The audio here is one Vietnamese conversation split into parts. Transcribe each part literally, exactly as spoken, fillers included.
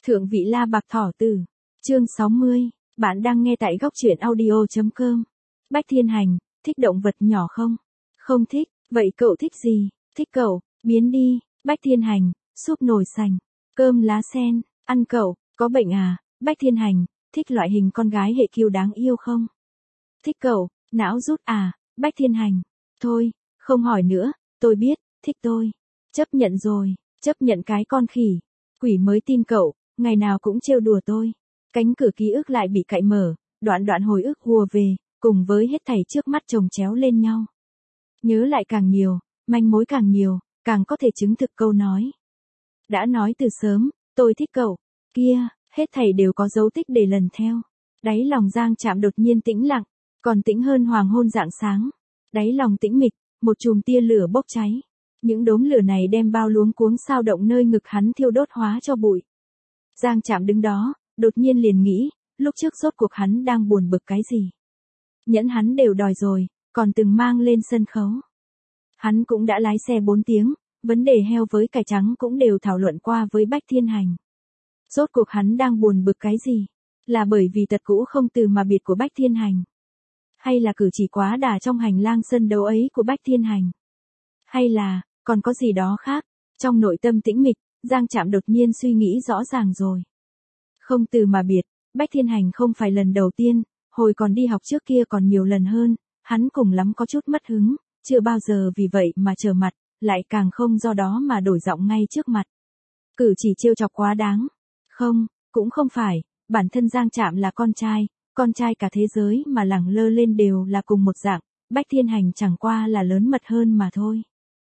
Thượng vị La Bạc Thỏ Tử, chương sáu mươi, bạn đang nghe tại góc truyện audio.com. Bách Thiên Hành, thích động vật nhỏ không? Không thích, vậy cậu thích gì? Thích cậu, biến đi, Bách Thiên Hành, súp nồi sành, cơm lá sen, ăn cậu, có bệnh à? Bách Thiên Hành, thích loại hình con gái hệ kiêu đáng yêu không? Thích cậu, não rút à? Bách Thiên Hành, thôi, không hỏi nữa, tôi biết, thích tôi. Chấp nhận rồi, chấp nhận cái con khỉ. Quỷ mới tin cậu, ngày nào cũng trêu đùa tôi. Cánh cửa ký ức lại bị cạy mở, đoạn đoạn hồi ức hùa về, cùng với hết thảy trước mắt chồng chéo lên nhau. Nhớ lại càng nhiều, manh mối càng nhiều, càng có thể chứng thực câu nói. Đã nói từ sớm, tôi thích cậu, kia, hết thảy đều có dấu tích để lần theo. Đáy lòng Giang Trạm đột nhiên tĩnh lặng, còn tĩnh hơn hoàng hôn rạng sáng. Đáy lòng tĩnh mịch, một chùm tia lửa bốc cháy. Những đốm lửa này đem bao luống cuống sao động nơi ngực hắn thiêu đốt hóa cho bụi. Giang Trạm đứng đó, đột nhiên liền nghĩ, lúc trước rốt cuộc hắn đang buồn bực cái gì. Nhẫn hắn đều đòi rồi, còn từng mang lên sân khấu. Hắn cũng đã lái xe bốn tiếng, vấn đề heo với cải trắng cũng đều thảo luận qua với Bách Thiên Hành. Rốt cuộc hắn đang buồn bực cái gì? Là bởi vì tật cũ không từ mà biệt của Bách Thiên Hành? Hay là cử chỉ quá đà trong hành lang sân đấu ấy của Bách Thiên Hành? Hay là, còn có gì đó khác? Trong nội tâm tĩnh mịch, Giang Trạm đột nhiên suy nghĩ rõ ràng rồi. Không từ mà biệt, Bách Thiên Hành không phải lần đầu tiên, hồi còn đi học trước kia còn nhiều lần hơn, hắn cùng lắm có chút mất hứng, chưa bao giờ vì vậy mà trở mặt, lại càng không do đó mà đổi giọng ngay trước mặt. Cử chỉ trêu chọc quá đáng. Không, cũng không phải, bản thân Giang Trạm là con trai, con trai cả thế giới mà lẳng lơ lên đều là cùng một dạng, Bách Thiên Hành chẳng qua là lớn mật hơn mà thôi.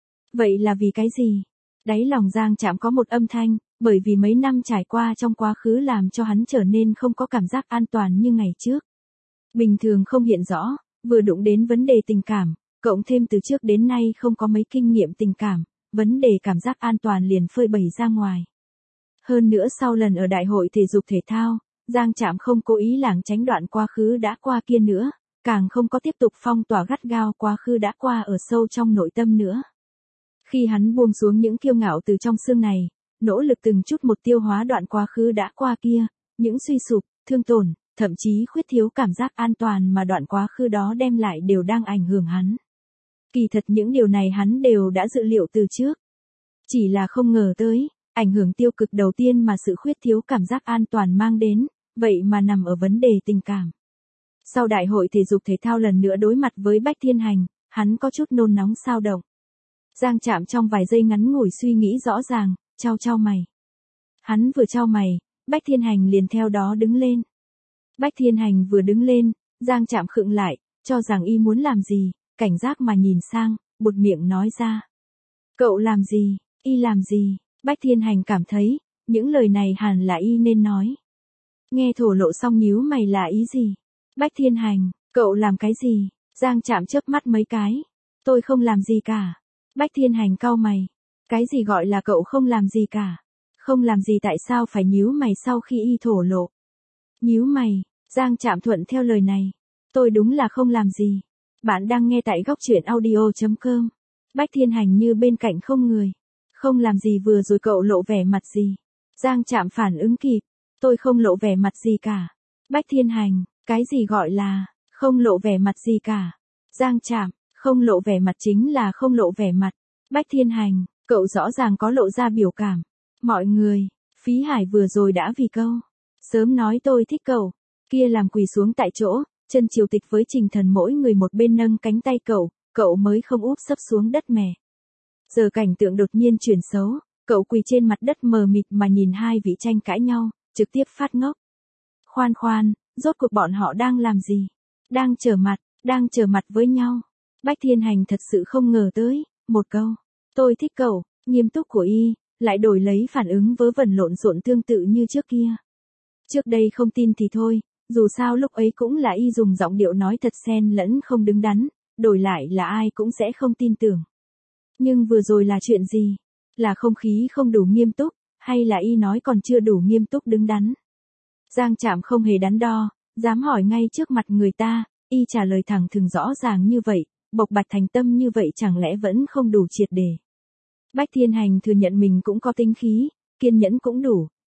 Vậy là vì cái gì? Đáy lòng Giang Trạm có một âm thanh, bởi vì mấy năm trải qua trong quá khứ làm cho hắn trở nên không có cảm giác an toàn như ngày trước. Bình thường không hiện rõ, vừa đụng đến vấn đề tình cảm, cộng thêm từ trước đến nay không có mấy kinh nghiệm tình cảm, vấn đề cảm giác an toàn liền phơi bày ra ngoài. Hơn nữa sau lần ở đại hội thể dục thể thao, Giang Trạm không cố ý lảng tránh đoạn quá khứ đã qua kia nữa, càng không có tiếp tục phong tỏa gắt gao quá khứ đã qua ở sâu trong nội tâm nữa. Khi hắn buông xuống những kiêu ngạo từ trong xương này, nỗ lực từng chút một tiêu hóa đoạn quá khứ đã qua kia, những suy sụp, thương tổn, thậm chí khuyết thiếu cảm giác an toàn mà đoạn quá khứ đó đem lại đều đang ảnh hưởng hắn. Kỳ thật những điều này hắn đều đã dự liệu từ trước. Chỉ là không ngờ tới, ảnh hưởng tiêu cực đầu tiên mà sự khuyết thiếu cảm giác an toàn mang đến, vậy mà nằm ở vấn đề tình cảm. Sau đại hội thể dục thể thao lần nữa đối mặt với Bách Thiên Hành, hắn có chút nôn nóng xao động. Giang Trạm trong vài giây ngắn ngủi suy nghĩ rõ ràng, chau chau mày. Hắn vừa chau mày, Bách Thiên Hành liền theo đó đứng lên. Bách Thiên Hành vừa đứng lên, Giang Trạm khựng lại, cho rằng y muốn làm gì, cảnh giác mà nhìn sang, buột miệng nói ra. Cậu làm gì, y làm gì? Bách Thiên Hành cảm thấy, những lời này hẳn là y nên nói. Nghe thổ lộ xong nhíu mày là ý gì? Bách Thiên Hành, cậu làm cái gì? Giang Trạm chớp mắt mấy cái. Tôi không làm gì cả. Bách Thiên Hành cau mày. Cái gì gọi là cậu không làm gì cả? Không làm gì tại sao phải nhíu mày sau khi y thổ lộ? Nhíu mày, Giang Trạm thuận theo lời này. Tôi đúng là không làm gì. Bạn đang nghe tại góc truyện audio.com. Bách Thiên Hành như bên cạnh không người. Không làm gì vừa rồi cậu lộ vẻ mặt gì? Giang Trạm phản ứng kịp. Tôi không lộ vẻ mặt gì cả. Bách Thiên Hành, cái gì gọi là không lộ vẻ mặt gì cả? Giang Trạm, không lộ vẻ mặt chính là không lộ vẻ mặt. Bách Thiên Hành, cậu rõ ràng có lộ ra biểu cảm. Mọi người, Phí Hải vừa rồi đã vì câu sớm nói tôi thích cậu, kia làm quỳ xuống tại chỗ, chân triều tịch với Trình Thần mỗi người một bên nâng cánh tay cậu, cậu mới không úp sấp xuống đất mẻ. Giờ cảnh tượng đột nhiên chuyển xấu, cậu quỳ trên mặt đất mờ mịt mà nhìn hai vị tranh cãi nhau, trực tiếp phát ngốc. Khoan khoan, rốt cuộc bọn họ đang làm gì? Đang trở mặt, đang trở mặt với nhau. Bách Thiên Hành thật sự không ngờ tới, một câu, tôi thích cậu, nghiêm túc của y, lại đổi lấy phản ứng vớ vẩn lộn xộn tương tự như trước kia. Trước đây không tin thì thôi, dù sao lúc ấy cũng là y dùng giọng điệu nói thật xen lẫn không đứng đắn, đổi lại là ai cũng sẽ không tin tưởng. Nhưng vừa rồi là chuyện gì? Là không khí không đủ nghiêm túc, hay là y nói còn chưa đủ nghiêm túc đứng đắn? Giang Trạm không hề đắn đo, dám hỏi ngay trước mặt người ta, y trả lời thẳng thừng rõ ràng như vậy, bộc bạch thành tâm như vậy chẳng lẽ vẫn không đủ triệt để. Bách Thiên Hành thừa nhận mình cũng có tính khí, kiên nhẫn cũng đủ,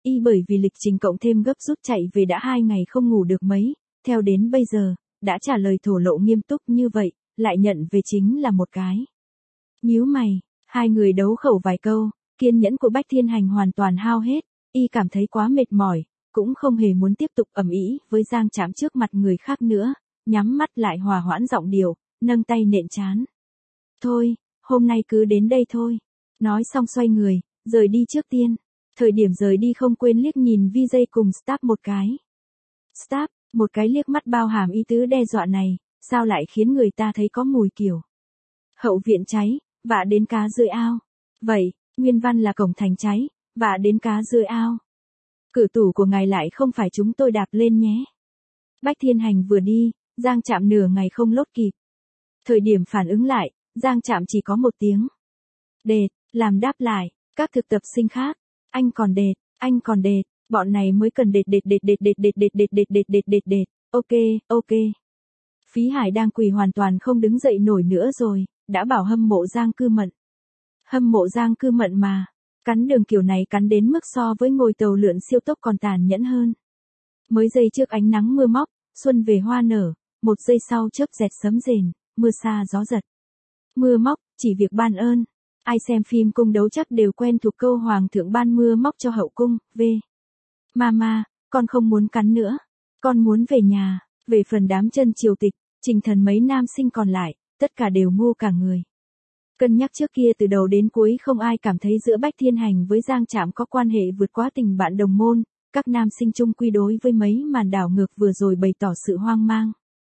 Y bởi vì lịch trình cộng thêm gấp rút chạy về đã hai ngày không ngủ được mấy, theo đến bây giờ, đã trả lời thổ lộ nghiêm túc như vậy, lại nhận về chính là một cái. Nhíu mày, hai người đấu khẩu vài câu, kiên nhẫn của Bách Thiên Hành hoàn toàn hao hết, y cảm thấy quá mệt mỏi, cũng không hề muốn tiếp tục ầm ĩ với Giang Trạm trước mặt người khác nữa, nhắm mắt lại hòa hoãn giọng điệu, nâng tay nện trán. Thôi, hôm nay cứ đến đây thôi. Nói xong xoay người, rời đi trước tiên. Thời điểm rời đi không quên liếc nhìn vê gi cùng staff một cái. Staff, một cái liếc mắt bao hàm ý tứ đe dọa này, sao lại khiến người ta thấy có mùi kiểu. Hậu viện cháy, vạ đến cá rơi ao. Vậy, nguyên văn là cổng thành cháy, vạ đến cá rơi ao. Cửa tủ của ngài lại không phải chúng tôi đạp lên nhé. Bách Thiên Hành vừa đi, Giang Trạm nửa ngày không lốt kịp. Thời điểm phản ứng lại, Giang Trạm chỉ có một tiếng. Đệt, làm đáp lại, các thực tập sinh khác. Anh còn đệt, anh còn đệt, bọn này mới cần đệt đệt đệt đệt đệt đệt đệt đệt đệt đệt đệt đệt đệt, ok, ok. Phí Hải đang quỳ hoàn toàn không đứng dậy nổi nữa rồi, đã bảo hâm mộ Giang Cư Mận. Hâm mộ Giang Cư Mận mà, cắn đường kiểu này cắn đến mức so với ngồi tàu lượn siêu tốc còn tàn nhẫn hơn. Mới giây trước ánh nắng mưa móc, xuân về hoa nở, một giây sau chớp dẹt sấm rền, mưa xa gió giật. Mưa móc, chỉ việc ban ơn. Ai xem phim cung đấu chắc đều quen thuộc câu hoàng thượng ban mưa móc cho hậu cung, về. Mama, con không muốn cắn nữa. Con muốn về nhà, về phần đám chân triều tịch, Trình Thần mấy nam sinh còn lại, tất cả đều ngu cả người. Cân nhắc trước kia từ đầu đến cuối không ai cảm thấy giữa Bách Thiên Hành với Giang Trạm có quan hệ vượt quá tình bạn đồng môn, các nam sinh chung quy đối với mấy màn đảo ngược vừa rồi bày tỏ sự hoang mang.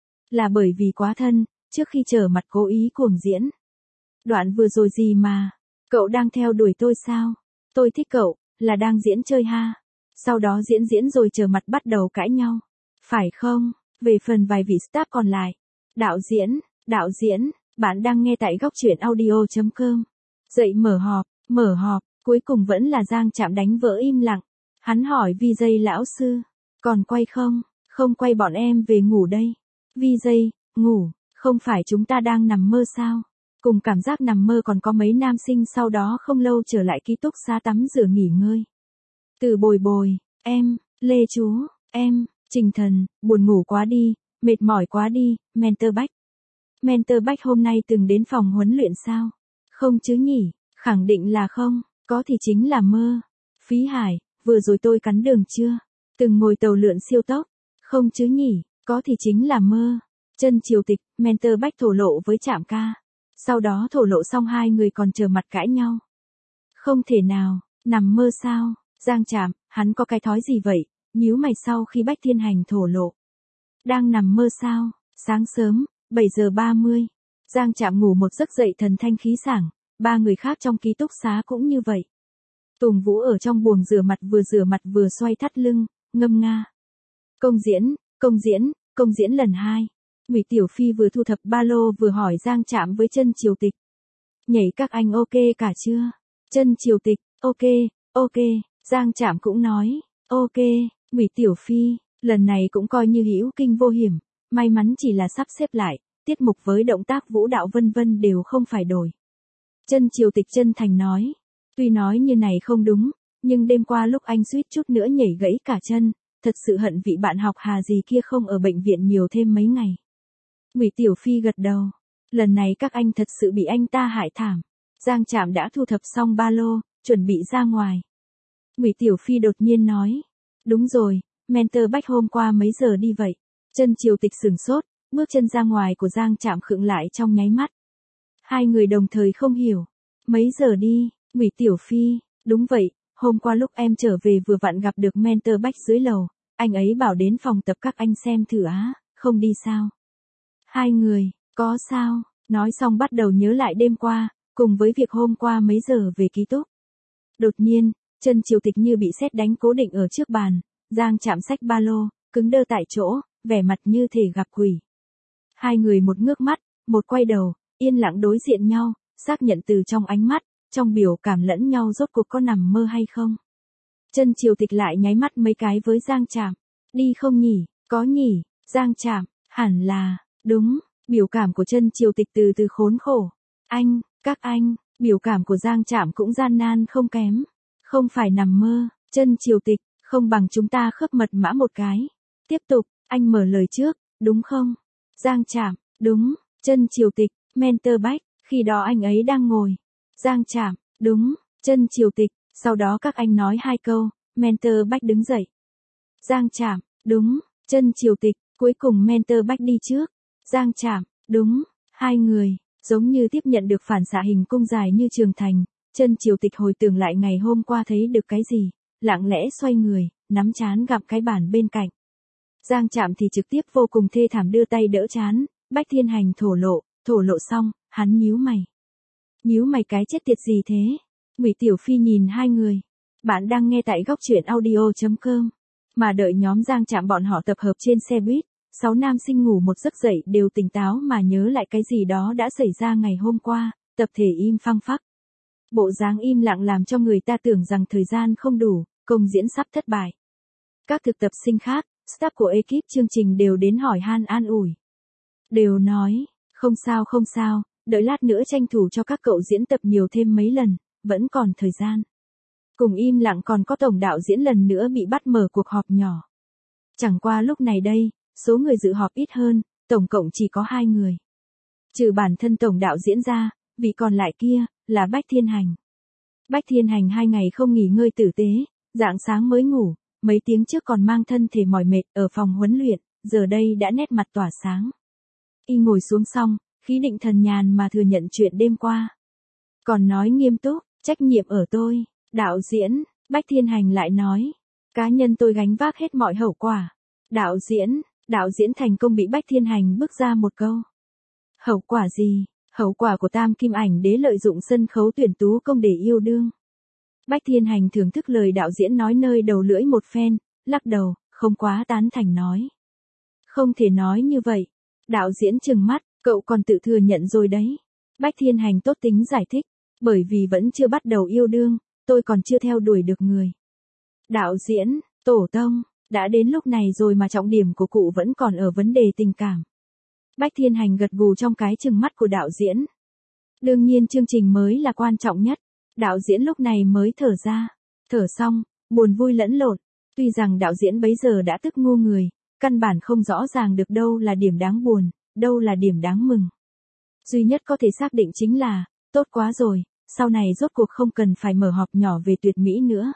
Là bởi vì quá thân, trước khi trở mặt cố ý cuồng diễn. Đoạn vừa rồi gì mà, cậu đang theo đuổi tôi sao? Tôi thích cậu, là đang diễn chơi ha. Sau đó diễn diễn rồi trở mặt bắt đầu cãi nhau. Phải không? Về phần vài vị staff còn lại. Đạo diễn, đạo diễn, bạn đang nghe tại góc truyện audio chấm com. Dậy mở họp, mở họp, cuối cùng vẫn là Giang Trạm đánh vỡ im lặng. Hắn hỏi vê gi lão sư, còn quay không? Không quay bọn em về ngủ đây. vê gi, ngủ, không phải chúng ta đang nằm mơ sao? Cùng cảm giác nằm mơ còn có mấy nam sinh sau đó không lâu trở lại ký túc xá tắm rửa nghỉ ngơi. Từ bồi bồi, em, Lê Chú, em, Trình Thần, buồn ngủ quá đi, mệt mỏi quá đi, Mentor Bách. Mentor Bách hôm nay từng đến phòng huấn luyện sao? Không chứ nhỉ, khẳng định là không, có thì chính là mơ. Phí Hải, vừa rồi tôi cắn đường chưa? Từng ngồi tàu lượn siêu tốc. Không chứ nhỉ, có thì chính là mơ. Chân triều tịch, Mentor Bách thổ lộ với Trạm ca. Sau đó thổ lộ xong hai người còn chờ mặt cãi nhau. Không thể nào, nằm mơ sao? Giang Trạm, hắn có cái thói gì vậy? Nhíu mày sau khi Bách Thiên Hành thổ lộ. Đang nằm mơ sao? Sáng sớm, bảy giờ ba mươi. Giang Trạm ngủ một giấc dậy thần thanh khí sảng, ba người khác trong ký túc xá cũng như vậy. Tùng Vũ ở trong buồng rửa mặt vừa rửa mặt vừa xoay thắt lưng, ngâm nga. Công diễn, công diễn, công diễn lần hai. Ngụy Tiểu Phi vừa thu thập ba lô vừa hỏi Giang Trạm với Chân Triều Tịch. Nhảy các anh ok cả chưa? Chân Triều Tịch, ok, ok. Giang Trạm cũng nói, ok. Ngụy Tiểu Phi, lần này cũng coi như hữu kinh vô hiểm, may mắn chỉ là sắp xếp lại, tiết mục với động tác vũ đạo vân vân đều không phải đổi. Chân Triều Tịch chân thành nói, tuy nói như này không đúng, nhưng đêm qua lúc anh suýt chút nữa nhảy gãy cả chân, thật sự hận vị bạn học Hà gì kia không ở bệnh viện nhiều thêm mấy ngày. Ngụy Tiểu Phi gật đầu, lần này các anh thật sự bị anh ta hại thảm. Giang Trạm đã thu thập xong ba lô, chuẩn bị ra ngoài. Ngụy Tiểu Phi đột nhiên nói, đúng rồi, Mentor Bách hôm qua mấy giờ đi vậy? Chân Triều Tịch sửng sốt, bước chân ra ngoài của Giang Trạm khựng lại trong nháy mắt. Hai người đồng thời không hiểu, mấy giờ đi? Ngụy Tiểu Phi, đúng vậy, hôm qua lúc em trở về vừa vặn gặp được Mentor Bách dưới lầu, anh ấy bảo đến phòng tập các anh xem thử á, không đi sao? Hai người, có sao? Nói xong bắt đầu nhớ lại đêm qua, cùng với việc hôm qua mấy giờ về ký túc. Đột nhiên, Chân Triều Tịch như bị sét đánh cố định ở trước bàn, Giang Trạm xách ba lô, cứng đơ tại chỗ, vẻ mặt như thể gặp quỷ. Hai người một ngước mắt, một quay đầu, yên lặng đối diện nhau, xác nhận từ trong ánh mắt, trong biểu cảm lẫn nhau rốt cuộc có nằm mơ hay không. Chân Triều Tịch lại nháy mắt mấy cái với Giang Trạm. Đi không nhỉ? Có nhỉ? Giang Trạm, hẳn là, đúng, biểu cảm của Chân Triều Tịch từ từ khốn khổ. Anh, các anh, biểu cảm của Giang Trạm cũng gian nan không kém. Không phải nằm mơ, Chân Triều Tịch, Không bằng chúng ta khớp mật mã một cái. Tiếp tục, anh mở lời trước, đúng không? Giang Trạm, đúng. Chân Triều Tịch, Mentor Bách, khi đó anh ấy đang ngồi. Giang Trạm, đúng. Chân Triều Tịch, sau đó các anh nói hai câu, Mentor Bách đứng dậy. Giang Trạm, đúng. Chân Triều Tịch, cuối cùng Mentor Bách đi trước. Giang Trạm, đúng. Hai người, giống như tiếp nhận được phản xạ hình cung dài như trường thành. Chân Triều Tịch hồi tưởng lại ngày hôm qua thấy được cái gì, lặng lẽ xoay người, nắm trán gặp cái bàn bên cạnh. Giang Trạm thì trực tiếp vô cùng thê thảm đưa tay đỡ trán, Bách Thiên Hành thổ lộ, thổ lộ xong, hắn nhíu mày. Nhíu mày cái chết tiệt gì thế? Ngụy Tiểu Phi nhìn hai người. Bạn đang nghe tại góc truyện audio.com. Mà đợi nhóm Giang Trạm bọn họ tập hợp trên xe buýt, sáu nam sinh ngủ một giấc dậy đều tỉnh táo mà nhớ lại cái gì đó đã xảy ra ngày hôm qua, tập thể im phăng phắc. Bộ dáng im lặng làm cho người ta tưởng rằng thời gian không đủ, công diễn sắp thất bại. Các thực tập sinh khác, staff của ekip chương trình đều đến hỏi han an ủi. Đều nói, không sao không sao, đợi lát nữa tranh thủ cho các cậu diễn tập nhiều thêm mấy lần, vẫn còn thời gian. Cùng im lặng còn có tổng đạo diễn lần nữa bị bắt mở cuộc họp nhỏ. Chẳng qua lúc này đây, số người dự họp ít hơn, tổng cộng chỉ có hai người. Trừ bản thân tổng đạo diễn ra, vị còn lại kia, là Bách Thiên Hành. Bách Thiên Hành hai ngày không nghỉ ngơi tử tế, rạng sáng mới ngủ, mấy tiếng trước còn mang thân thể mỏi mệt ở phòng huấn luyện, giờ đây đã nét mặt tỏa sáng. Y ngồi xuống xong, khí định thần nhàn mà thừa nhận chuyện đêm qua. Còn nói nghiêm túc, trách nhiệm ở tôi, đạo diễn, Bách Thiên Hành lại nói. Cá nhân tôi gánh vác hết mọi hậu quả. Đạo diễn, đạo diễn thành công bị Bách Thiên Hành bước ra một câu. Hậu quả gì? Hậu quả của Tam Kim Ảnh Đế lợi dụng sân khấu tuyển tú công để yêu đương. Bách Thiên Hành thưởng thức lời đạo diễn nói nơi đầu lưỡi một phen, lắc đầu, không quá tán thành nói. Không thể nói như vậy. Đạo diễn trừng mắt, cậu còn tự thừa nhận rồi đấy. Bách Thiên Hành tốt tính giải thích, bởi vì vẫn chưa bắt đầu yêu đương, tôi còn chưa theo đuổi được người. Đạo diễn, tổ tông, đã đến lúc này rồi mà trọng điểm của cụ vẫn còn ở vấn đề tình cảm. Bách Thiên Hành gật gù trong cái trừng mắt của đạo diễn. Đương nhiên chương trình mới là quan trọng nhất. Đạo diễn lúc này mới thở ra. Thở xong, buồn vui lẫn lộn. Tuy rằng đạo diễn bấy giờ đã tức ngu người, căn bản không rõ ràng được đâu là điểm đáng buồn, đâu là điểm đáng mừng. Duy nhất có thể xác định chính là, tốt quá rồi, sau này rốt cuộc không cần phải mở họp nhỏ về tuyệt mỹ nữa.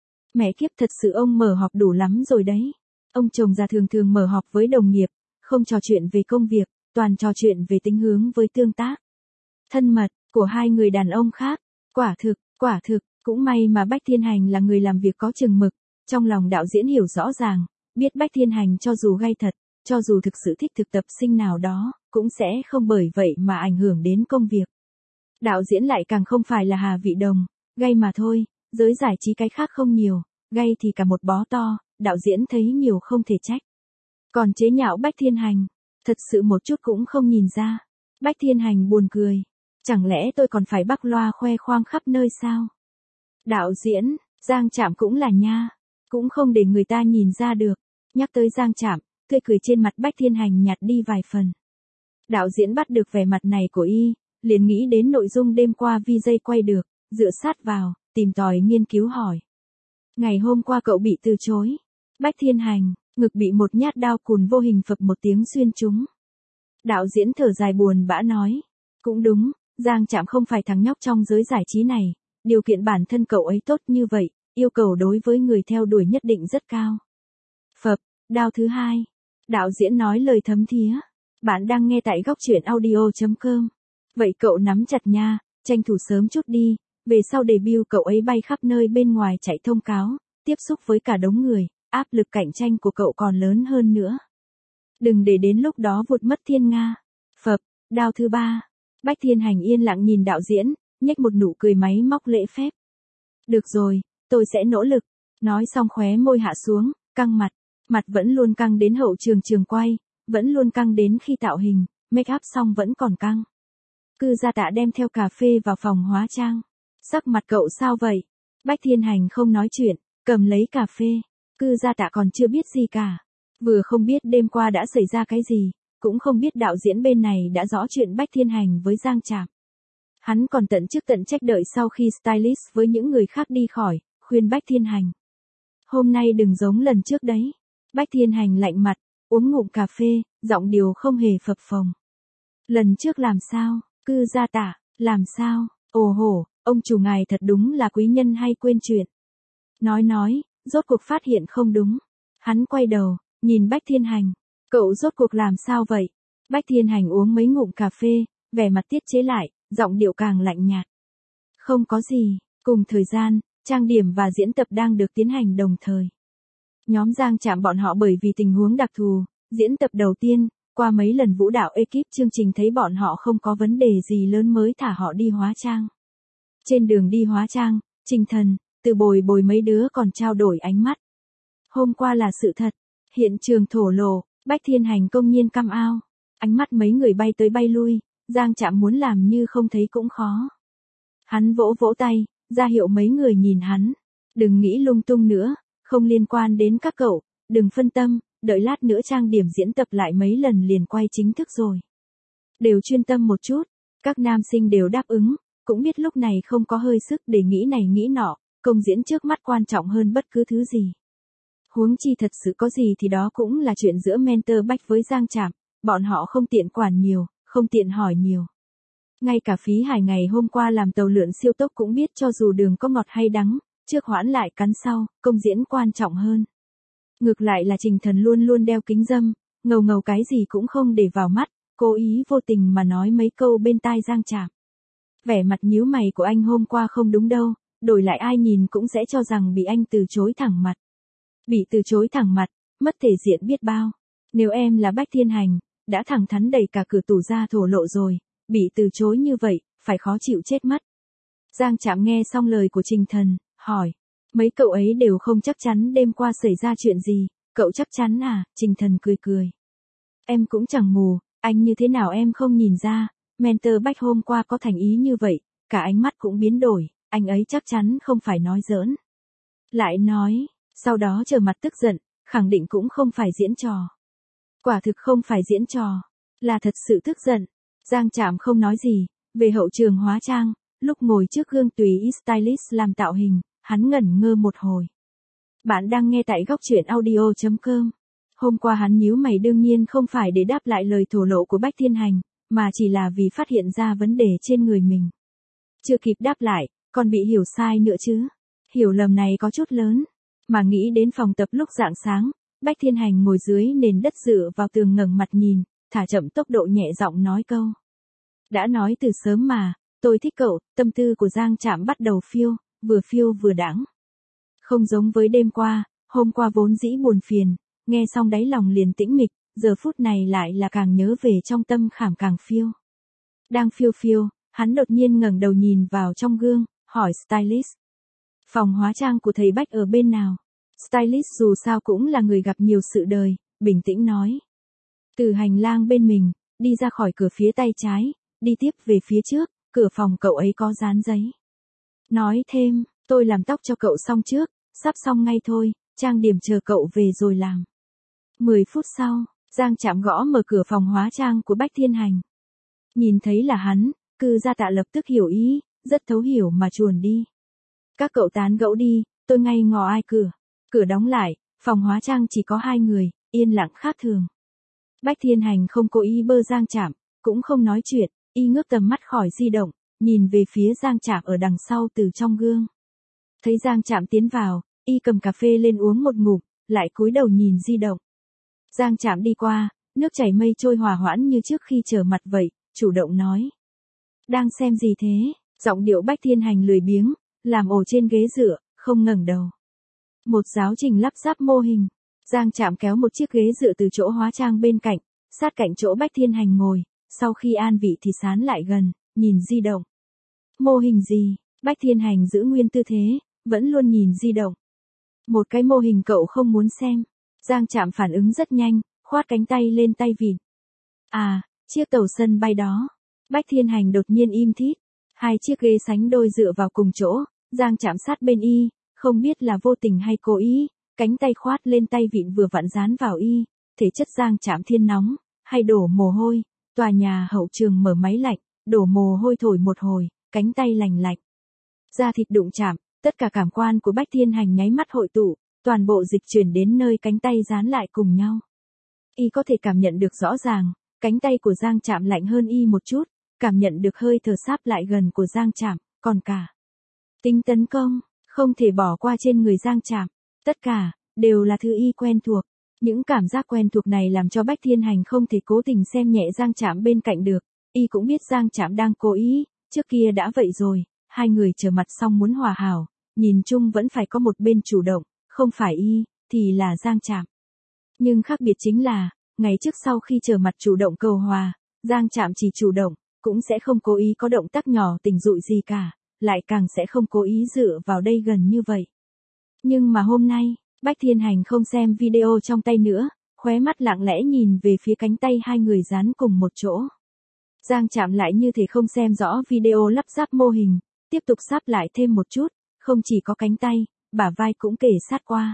Mẹ kiếp thật sự ông mở họp đủ lắm rồi đấy. Ông chồng già thường thường mở họp với đồng nghiệp, không trò chuyện về công việc, toàn trò chuyện về tính hướng với tương tác. Thân mật, của hai người đàn ông khác. Quả thực, quả thực, cũng may mà Bách Thiên Hành là người làm việc có chừng mực. Trong lòng đạo diễn hiểu rõ ràng, biết Bách Thiên Hành cho dù gay thật, cho dù thực sự thích thực tập sinh nào đó, cũng sẽ không bởi vậy mà ảnh hưởng đến công việc. Đạo diễn lại càng không phải là Hà Vị Đồng, gay mà thôi, giới giải trí cái khác không nhiều, gay thì cả một bó to, đạo diễn thấy nhiều không thể trách. Còn chế nhạo Bách Thiên Hành, thật sự một chút cũng không nhìn ra. Bách Thiên Hành buồn cười, chẳng lẽ tôi còn phải bắc loa khoe khoang khắp nơi sao? Đạo diễn, Giang Trạm cũng là nha, cũng không để người ta nhìn ra được. Nhắc tới Giang Trạm, tươi cười trên mặt Bách Thiên Hành nhạt đi vài phần. Đạo diễn bắt được vẻ mặt này của y, liền nghĩ đến nội dung đêm qua vi gi quay được, dựa sát vào, tìm tòi nghiên cứu hỏi. Ngày hôm qua cậu bị từ chối. Bách Thiên Hành, ngực bị một nhát đao cùn vô hình phập một tiếng xuyên trúng. Đạo diễn thở dài buồn bã nói. Cũng đúng, Giang Trạm không phải thằng nhóc trong giới giải trí này, điều kiện bản thân cậu ấy tốt như vậy, yêu cầu đối với người theo đuổi nhất định rất cao. Phập, đao thứ hai. Đạo diễn nói lời thấm thía. Bạn đang nghe tại góc truyện audio.com. Vậy cậu nắm chặt nha, tranh thủ sớm chút đi, về sau debut cậu ấy bay khắp nơi bên ngoài chạy thông cáo, tiếp xúc với cả đống người, áp lực cạnh tranh của cậu còn lớn hơn nữa. Đừng để đến lúc đó vụt mất thiên nga. Phập, đao thứ ba. Bách Thiên Hành yên lặng nhìn đạo diễn, nhếch một nụ cười máy móc lễ phép. Được rồi, tôi sẽ nỗ lực. Nói xong khóe môi hạ xuống, căng mặt. Mặt vẫn luôn căng đến hậu trường trường quay, vẫn luôn căng đến khi tạo hình, make up xong vẫn còn căng. Cư Gia Tạ đem theo cà phê vào phòng hóa trang. Sắc mặt cậu sao vậy? Bách Thiên Hành không nói chuyện, cầm lấy cà phê. Cư Gia Tạ còn chưa biết gì cả. Vừa không biết đêm qua đã xảy ra cái gì, cũng không biết đạo diễn bên này đã rõ chuyện Bách Thiên Hành với Giang Trạm. Hắn còn tận chức tận trách đợi sau khi stylist với những người khác đi khỏi, khuyên Bách Thiên Hành. Hôm nay đừng giống lần trước đấy. Bách Thiên Hành lạnh mặt, uống ngụm cà phê, giọng điệu không hề phập phồng. Lần trước làm sao, cư gia Tạ, làm sao, ồ hổ, ông chủ ngài thật đúng là quý nhân hay quên chuyện. Nói nói, rốt cuộc phát hiện không đúng. Hắn quay đầu, nhìn Bách Thiên Hành, cậu rốt cuộc làm sao vậy? Bách Thiên Hành uống mấy ngụm cà phê, vẻ mặt tiết chế lại, giọng điệu càng lạnh nhạt. Không có gì, cùng thời gian, trang điểm và diễn tập đang được tiến hành đồng thời. Nhóm Giang Trạm bọn họ bởi vì tình huống đặc thù, diễn tập đầu tiên, qua mấy lần vũ đạo ekip chương trình thấy bọn họ không có vấn đề gì lớn mới thả họ đi hóa trang. Trên đường đi hóa trang, Trình Thần, Từ Bồi Bồi mấy đứa còn trao đổi ánh mắt. Hôm qua là sự thật, hiện trường thổ lộ, Bách Thiên Hành công nhiên căm ao. Ánh mắt mấy người bay tới bay lui, Giang Trạm muốn làm như không thấy cũng khó. Hắn vỗ vỗ tay, ra hiệu mấy người nhìn hắn. Đừng nghĩ lung tung nữa, không liên quan đến các cậu, đừng phân tâm, đợi lát nữa trang điểm diễn tập lại mấy lần liền quay chính thức rồi. Đều chuyên tâm một chút, các nam sinh đều đáp ứng, cũng biết lúc này không có hơi sức để nghĩ này nghĩ nọ, công diễn trước mắt quan trọng hơn bất cứ thứ gì. Huống chi thật sự có gì thì đó cũng là chuyện giữa mentor Bách với Giang Trạm, bọn họ không tiện quản nhiều, không tiện hỏi nhiều. Ngay cả Phí Hải ngày hôm qua làm tàu lượn siêu tốc cũng biết cho dù đường có ngọt hay đắng, trước hoãn lại cắn sau, công diễn quan trọng hơn. Ngược lại là Trình Thần luôn luôn đeo kính râm, ngầu ngầu cái gì cũng không để vào mắt, cố ý vô tình mà nói mấy câu bên tai Giang Trạm. Vẻ mặt nhíu mày của anh hôm qua không đúng đâu, đổi lại ai nhìn cũng sẽ cho rằng bị anh từ chối thẳng mặt. Bị từ chối thẳng mặt, mất thể diện biết bao. Nếu em là Bách Thiên Hành, đã thẳng thắn đẩy cả cửa tủ ra thổ lộ rồi, bị từ chối như vậy, phải khó chịu chết mất. Giang Trạm nghe xong lời của Trình Thần, hỏi, mấy cậu ấy đều không chắc chắn đêm qua xảy ra chuyện gì, cậu chắc chắn à? Trình Thần cười cười. Em cũng chẳng mù, anh như thế nào em không nhìn ra, mentor Bách hôm qua có thành ý như vậy, cả ánh mắt cũng biến đổi, anh ấy chắc chắn không phải nói giỡn. Lại nói, sau đó trở mặt tức giận, khẳng định cũng không phải diễn trò. Quả thực không phải diễn trò, là thật sự tức giận. Giang Trạm không nói gì, về hậu trường hóa trang, lúc ngồi trước gương tùy ý stylist làm tạo hình, hắn ngẩn ngơ một hồi. Bạn đang nghe tại góc truyện audio chấm com. Hôm qua hắn nhíu mày đương nhiên không phải để đáp lại lời thổ lộ của Bách Thiên Hành, mà chỉ là vì phát hiện ra vấn đề trên người mình. Chưa kịp đáp lại, còn bị hiểu sai nữa chứ. Hiểu lầm này có chút lớn. Mà nghĩ đến phòng tập lúc rạng sáng, Bách Thiên Hành ngồi dưới nền đất dựa vào tường ngẩng mặt nhìn, thả chậm tốc độ nhẹ giọng nói câu. Đã nói từ sớm mà, tôi thích cậu, tâm tư của Giang Trạm bắt đầu phiêu, vừa phiêu vừa đãng. Không giống với đêm qua, hôm qua vốn dĩ buồn phiền, nghe xong đáy lòng liền tĩnh mịch, giờ phút này lại là càng nhớ về trong tâm khảm càng phiêu. Đang phiêu phiêu, hắn đột nhiên ngẩng đầu nhìn vào trong gương, hỏi stylist. Phòng hóa trang của thầy Bách ở bên nào? Stylist dù sao cũng là người gặp nhiều sự đời, bình tĩnh nói. Từ hành lang bên mình, đi ra khỏi cửa phía tay trái, đi tiếp về phía trước, cửa phòng cậu ấy có dán giấy. Nói thêm, tôi làm tóc cho cậu xong trước, sắp xong ngay thôi, trang điểm chờ cậu về rồi làm. Mười phút sau, Giang Trạm gõ mở cửa phòng hóa trang của Bách Thiên Hành. Nhìn thấy là hắn, cư gia Tạ lập tức hiểu ý, rất thấu hiểu mà chuồn đi. Các cậu tán gẫu đi, tôi ngay ngò ai cửa. Cửa đóng lại, phòng hóa trang chỉ có hai người, yên lặng khác thường. Bách Thiên Hành không cố ý bơ Giang Trạm, cũng không nói chuyện, y ngước tầm mắt khỏi di động, nhìn về phía Giang Trạm ở đằng sau từ trong gương. Thấy Giang Trạm tiến vào, y cầm cà phê lên uống một ngụm, lại cúi đầu nhìn di động. Giang Trạm đi qua, nước chảy mây trôi hòa hoãn như trước khi trở mặt vậy, chủ động nói. Đang xem gì thế? Giọng điệu Bách Thiên Hành lười biếng, làm ổ trên ghế dựa, không ngẩng đầu. Một giáo trình lắp ráp mô hình. Giang Trạm kéo một chiếc ghế dựa từ chỗ hóa trang bên cạnh, sát cạnh chỗ Bách Thiên Hành ngồi, sau khi an vị thì sán lại gần, nhìn di động. Mô hình gì? Bách Thiên Hành giữ nguyên tư thế, vẫn luôn nhìn di động. Một cái mô hình cậu không muốn xem. Giang Trạm phản ứng rất nhanh, khoát cánh tay lên tay vịn. À, chiếc tàu sân bay đó. Bách Thiên Hành đột nhiên im thít. Hai chiếc ghế sánh đôi dựa vào cùng chỗ, Giang Trạm sát bên y, không biết là vô tình hay cố ý, cánh tay khoát lên tay vịn vừa vặn dán vào y, thể chất Giang Trạm thiên nóng, hay đổ mồ hôi, tòa nhà hậu trường mở máy lạnh, đổ mồ hôi thổi một hồi, cánh tay lành lạnh. Da thịt đụng chạm, tất cả cảm quan của Bách Thiên Hành nháy mắt hội tụ, Toàn bộ dịch chuyển đến nơi cánh tay dán lại cùng nhau. Y có thể cảm nhận được rõ ràng, cánh tay của Giang Trạm lạnh hơn y một chút, cảm nhận được hơi thở sáp lại gần của Giang Trạm, còn cả tính tấn công, không thể bỏ qua trên người Giang Trạm. Tất cả, đều là thứ y quen thuộc. Những cảm giác quen thuộc này làm cho Bách Thiên Hành không thể cố tình xem nhẹ Giang Trạm bên cạnh được. Y cũng biết Giang Trạm đang cố ý, trước kia đã vậy rồi, hai người trở mặt xong muốn hòa hảo, nhìn chung vẫn phải có một bên chủ động, không phải y, thì là Giang Trạm. Nhưng khác biệt chính là, ngày trước sau khi trở mặt chủ động cầu hòa, Giang Trạm chỉ chủ động, cũng sẽ không cố ý có động tác nhỏ tình dụi gì cả, lại càng sẽ không cố ý dựa vào đây gần như vậy. Nhưng mà hôm nay, Bách Thiên Hành không xem video trong tay nữa, khóe mắt lặng lẽ nhìn về phía cánh tay hai người dán cùng một chỗ. Giang Trạm lại như thể không xem rõ video lắp ráp mô hình, tiếp tục sáp lại thêm một chút, không chỉ có cánh tay, bả vai cũng kề sát qua.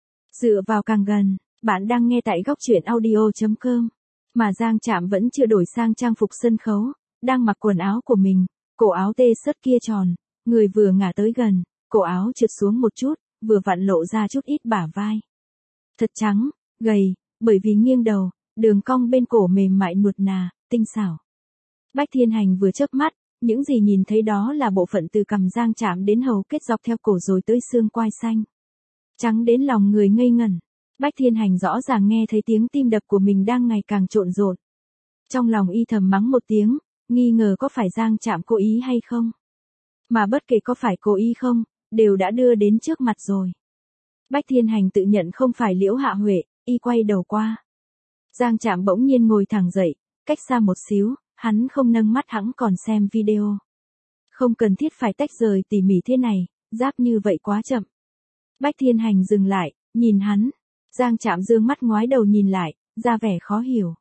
Dựa vào càng gần, bạn đang nghe tại góc truyện audio chấm com. Mà Giang Trạm vẫn chưa đổi sang trang phục sân khấu, đang mặc quần áo của mình, cổ áo tê sớt kia tròn, người vừa ngả tới gần, cổ áo trượt xuống một chút, vừa vặn lộ ra chút ít bả vai. Thật trắng, gầy, bởi vì nghiêng đầu, đường cong bên cổ mềm mại nuột nà, tinh xảo. Bách Thiên Hành vừa chớp mắt, những gì nhìn thấy đó là bộ phận từ cằm Giang Trạm đến hầu kết dọc theo cổ rồi tới xương quai xanh. Trắng đến lòng người ngây ngẩn. Bách Thiên Hành rõ ràng nghe thấy tiếng tim đập của mình đang ngày càng trộn rộn. Trong lòng y thầm mắng một tiếng, nghi ngờ có phải Giang Trạm cố ý hay không. Mà bất kể có phải cố ý không, đều đã đưa đến trước mặt rồi. Bách Thiên Hành tự nhận không phải Liễu Hạ Huệ, y quay đầu qua. Giang Trạm bỗng nhiên ngồi thẳng dậy, cách xa một xíu, hắn không nâng mắt hẵng còn xem video. Không cần thiết phải tách rời tỉ mỉ thế này, giáp như vậy quá chậm. Bách Thiên Hành dừng lại, nhìn hắn. Giang Trạm dương mắt ngoái đầu nhìn lại, ra vẻ khó hiểu.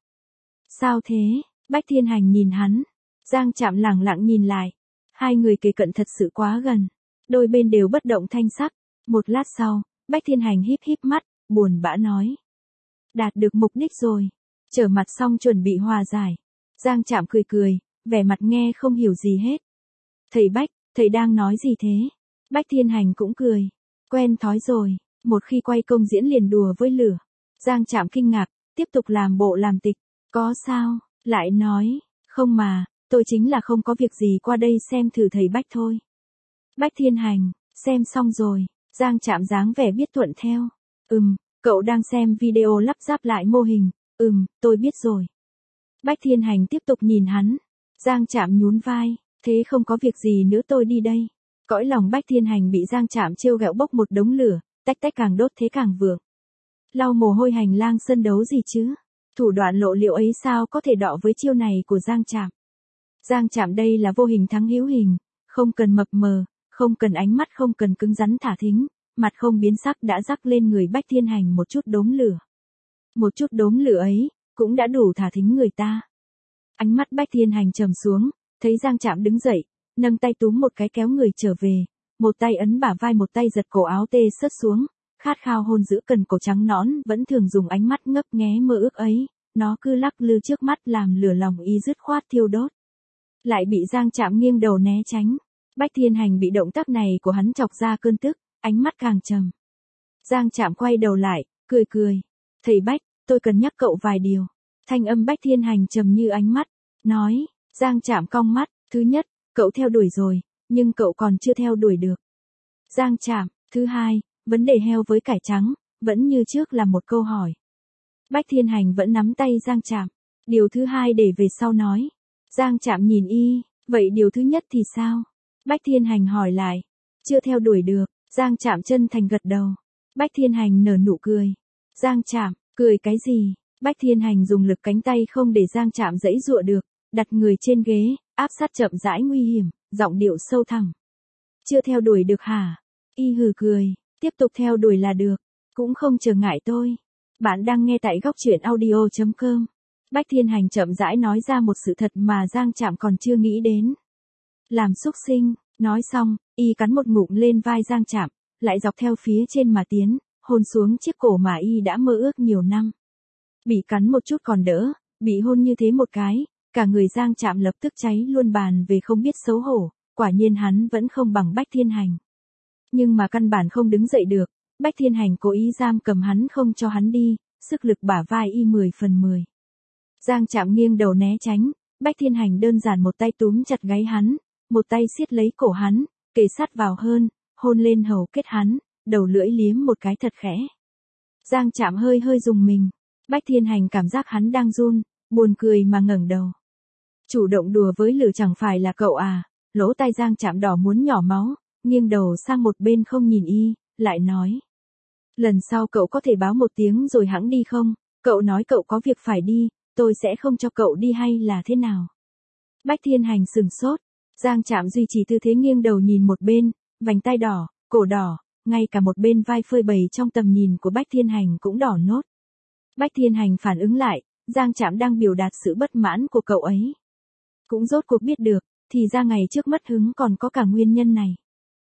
Sao thế? Bách Thiên Hành nhìn hắn. Giang Trạm lẳng lặng nhìn lại. Hai người kề cận thật sự quá gần. Đôi bên đều bất động thanh sắc. Một lát sau, Bách Thiên Hành híp híp mắt, buồn bã nói. Đạt được mục đích rồi. Trở mặt xong chuẩn bị hòa giải. Giang Trạm cười cười, vẻ mặt nghe không hiểu gì hết. Thầy Bách, thầy đang nói gì thế? Bách Thiên Hành cũng cười. Quen thói rồi, một khi quay công diễn liền đùa với lửa. Giang Trạm kinh ngạc, tiếp tục làm bộ làm tịch. Có sao? Lại nói, không mà, tôi chính là không có việc gì qua đây xem thử thầy Bách thôi. Bách Thiên Hành, xem xong rồi. Giang Trạm dáng vẻ biết thuận theo. Ừm, cậu đang xem video lắp ráp lại mô hình. Ừm, tôi biết rồi. Bách Thiên Hành tiếp tục nhìn hắn. Giang Trạm nhún vai, thế không có việc gì nữa tôi đi đây. Cõi lòng Bách Thiên Hành bị Giang Trạm trêu ghẹo bốc một đống lửa, tách tách càng đốt thế càng vượng. Lau mồ hôi hành lang sân đấu gì chứ? Thủ đoạn lộ liễu ấy sao có thể đọ với chiêu này của Giang Trạm? Giang Trạm đây là vô hình thắng hữu hình, không cần mập mờ, không cần ánh mắt, không cần cứng rắn thả thính, mặt không biến sắc đã rắc lên người Bách Thiên Hành một chút đốm lửa. Một chút đốm lửa ấy, cũng đã đủ thả thính người ta. Ánh mắt Bách Thiên Hành trầm xuống, thấy Giang Trạm đứng dậy, nâng tay túm một cái kéo người trở về, một tay ấn bả vai một tay giật cổ áo tê sớt xuống, khát khao hôn giữ cần cổ trắng nõn vẫn thường dùng ánh mắt ngấp nghé mơ ước ấy, nó cứ lắc lư trước mắt làm lửa lòng y dứt khoát thiêu đốt. Lại bị Giang Trạm nghiêng đầu né tránh. Bách Thiên Hành bị động tác này của hắn chọc ra cơn tức, ánh mắt càng trầm. Giang Trạm quay đầu lại, cười cười. Thầy Bách, tôi cần nhắc cậu vài điều. Thanh âm Bách Thiên Hành trầm như ánh mắt, nói. Giang Trạm cong mắt, thứ nhất, cậu theo đuổi rồi, nhưng cậu còn chưa theo đuổi được. Giang Trạm, thứ hai, vấn đề heo với cải trắng, vẫn như trước là một câu hỏi. Bách Thiên Hành vẫn nắm tay Giang Trạm. Điều thứ hai để về sau nói. Giang Trạm nhìn y, vậy điều thứ nhất thì sao? Bách Thiên Hành hỏi lại. Chưa theo đuổi được, Giang Trạm chân thành gật đầu. Bách Thiên Hành nở nụ cười. Giang Trạm, cười cái gì? Bách Thiên Hành dùng lực cánh tay không để Giang Trạm dãy dụa được, đặt người trên ghế, áp sát chậm rãi nguy hiểm, giọng điệu sâu thẳm. Chưa theo đuổi được hả? Y hừ cười, tiếp tục theo đuổi là được, cũng không trở ngại tôi. Bạn đang nghe tại góc truyện audio chấm com. Bách Thiên Hành chậm rãi nói ra một sự thật mà Giang Trạm còn chưa nghĩ đến. Làm xúc sinh, nói xong, y cắn một ngụm lên vai Giang Trạm, lại dọc theo phía trên mà tiến, hôn xuống chiếc cổ mà y đã mơ ước nhiều năm. Bị cắn một chút còn đỡ, bị hôn như thế một cái, cả người Giang Trạm lập tức cháy luôn bàn về không biết xấu hổ, quả nhiên hắn vẫn không bằng Bách Thiên Hành. Nhưng mà căn bản không đứng dậy được, Bách Thiên Hành cố ý giam cầm hắn không cho hắn đi, sức lực bả vai y mười phần mười. Giang Trạm nghiêng đầu né tránh, Bách Thiên Hành đơn giản một tay túm chặt gáy hắn, một tay siết lấy cổ hắn, kề sát vào hơn, hôn lên hầu kết hắn, đầu lưỡi liếm một cái thật khẽ. Giang Trạm hơi hơi rùng mình, Bách Thiên Hành cảm giác hắn đang run, buồn cười mà ngẩng đầu. Chủ động đùa với Lử chẳng phải là cậu à? Lỗ tai Giang Trạm đỏ muốn nhỏ máu, nghiêng đầu sang một bên không nhìn y, lại nói. Lần sau cậu có thể báo một tiếng rồi hẵng đi không? Cậu nói cậu có việc phải đi, tôi sẽ không cho cậu đi hay là thế nào? Bách Thiên Hành sừng sốt, Giang Trạm duy trì tư thế nghiêng đầu nhìn một bên, vành tai đỏ, cổ đỏ, ngay cả một bên vai phơi bày trong tầm nhìn của Bách Thiên Hành cũng đỏ nốt. Bách Thiên Hành phản ứng lại, Giang Trạm đang biểu đạt sự bất mãn của cậu ấy. Cũng rốt cuộc biết được, thì ra ngày trước mất hứng còn có cả nguyên nhân này.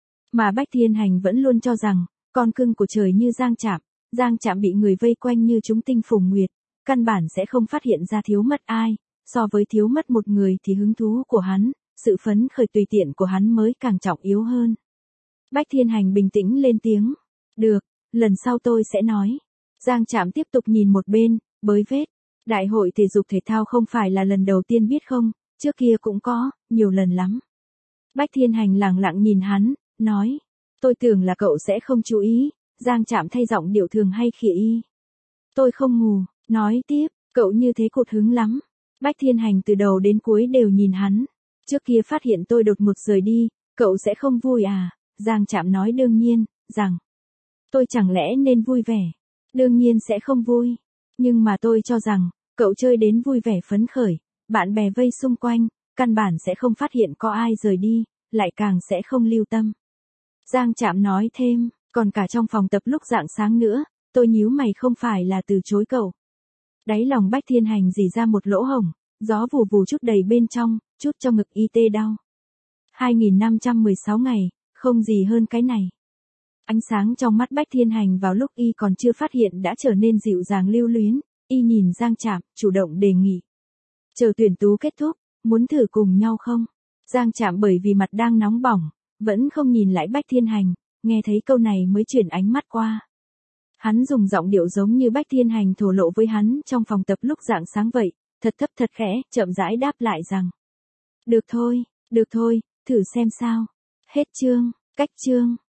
Mà Bách Thiên Hành vẫn luôn cho rằng, con cưng của trời như Giang Trạm, Giang Trạm bị người vây quanh như chúng tinh phùng nguyệt, căn bản sẽ không phát hiện ra thiếu mất ai, so với thiếu mất một người thì hứng thú của hắn, sự phấn khởi tùy tiện của hắn mới càng trọng yếu hơn. Bách Thiên Hành bình tĩnh lên tiếng, được, lần sau tôi sẽ nói. Giang Trạm tiếp tục nhìn một bên, bới vết, đại hội thể dục thể thao không phải là lần đầu tiên biết không, trước kia cũng có, nhiều lần lắm. Bách Thiên Hành lẳng lặng nhìn hắn, nói, tôi tưởng là cậu sẽ không chú ý. Giang Trạm thay giọng điệu thường hay khịa y. Tôi không ngủ, nói tiếp, cậu như thế cụt hứng lắm. Bách Thiên Hành từ đầu đến cuối đều nhìn hắn. Trước kia phát hiện tôi đột ngột rời đi, cậu sẽ không vui à? Giang Trạm nói đương nhiên, rằng, tôi chẳng lẽ nên vui vẻ? Đương nhiên sẽ không vui. Nhưng mà tôi cho rằng, cậu chơi đến vui vẻ phấn khởi, bạn bè vây xung quanh, căn bản sẽ không phát hiện có ai rời đi, lại càng sẽ không lưu tâm. Giang Trạm nói thêm, còn cả trong phòng tập lúc rạng sáng nữa, tôi nhíu mày không phải là từ chối cậu. Đáy lòng Bách Thiên Hành rỉ ra một lỗ hổng, gió vù vù chút đầy bên trong, chút cho ngực y tê đau. hai nghìn năm trăm mười sáu ngày, không gì hơn cái này. Ánh sáng trong mắt Bách Thiên Hành vào lúc y còn chưa phát hiện đã trở nên dịu dàng lưu luyến, y nhìn Giang Trạm, chủ động đề nghị. Chờ tuyển tú kết thúc, muốn thử cùng nhau không? Giang Trạm bởi vì mặt đang nóng bỏng, vẫn không nhìn lại Bách Thiên Hành, nghe thấy câu này mới chuyển ánh mắt qua. Hắn dùng giọng điệu giống như Bách Thiên Hành thổ lộ với hắn trong phòng tập lúc rạng sáng vậy, thật thấp thật khẽ, chậm rãi đáp lại rằng. Được thôi, được thôi, thử xem sao. Hết chương, cách chương.